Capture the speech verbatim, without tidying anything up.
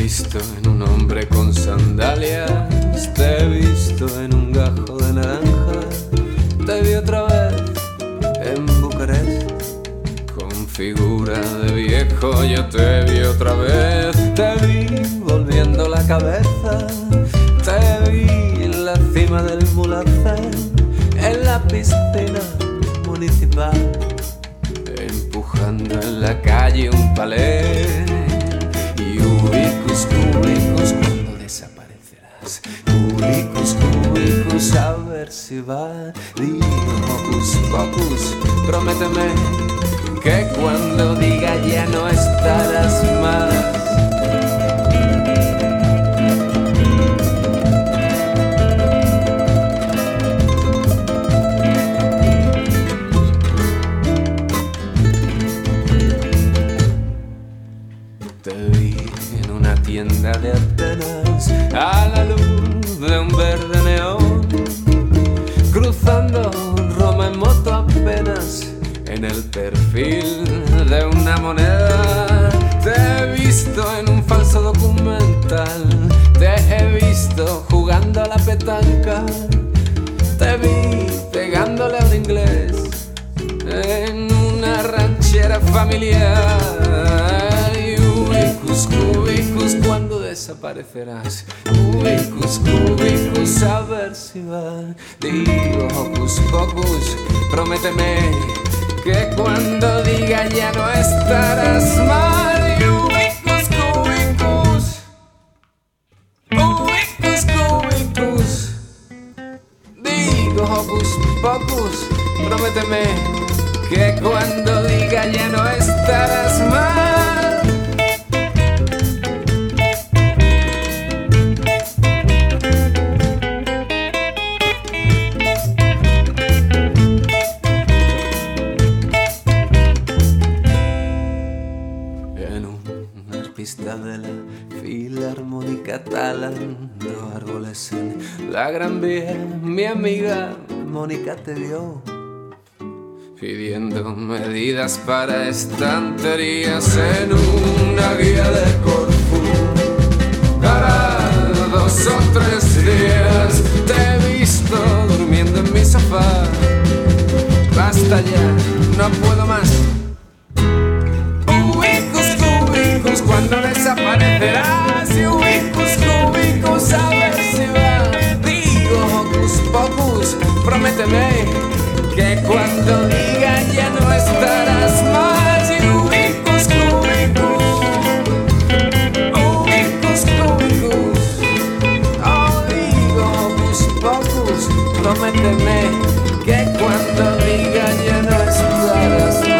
visto en un hombre con sandalias, te he visto en un gajo de naranja, te vi otra vez en Bucarest con figura de viejo, yo te vi otra vez, te vi volviendo la cabeza, te vi en la cima del Mulhacén, en la piscina municipal, empujando en la calle un palé. Y ubicus, cubicus, cuando desaparecerás. Ubicus, cubicus, a ver si va. Digo, hocus pocus, prométeme que cuando diga ya no estarás más. Te vi en una tienda de Atenas a la luz de un verde neón, cruzando Roma en moto apenas en el perfil de una moneda. Te he visto en un falso documental, te he visto jugando a la petanca, te vi pegándole a un inglés en una ranchera familiar. Ubicus, cubicus, cuando desaparecerás. Ubicus, cubicus, a ver si va. Digo, hocus pocus, prométeme que cuando diga ya no estarás mal. Ubicus, cubicus, ubicus, cubicus, digo, hocus pocus, prométeme que cuando diga ya no estarás mal. Pista de la Filarmónica talando árboles en la Gran Vía, mi amiga Mónica te vio pidiendo medidas para estanterías en una guía de Corfú. Para dos o tres días te he visto durmiendo en mi sofá. Basta ya, no puedo más. Cuando desaparecerás, y ubicus, cubicus, a ver si va. Digo, hocus pocus, prométeme que cuando diga ya no estarás más. Y ubicus, cubicus, ubicus, cubicus, oh, digo, hocus pocus, prométeme que cuando diga ya no estarás más.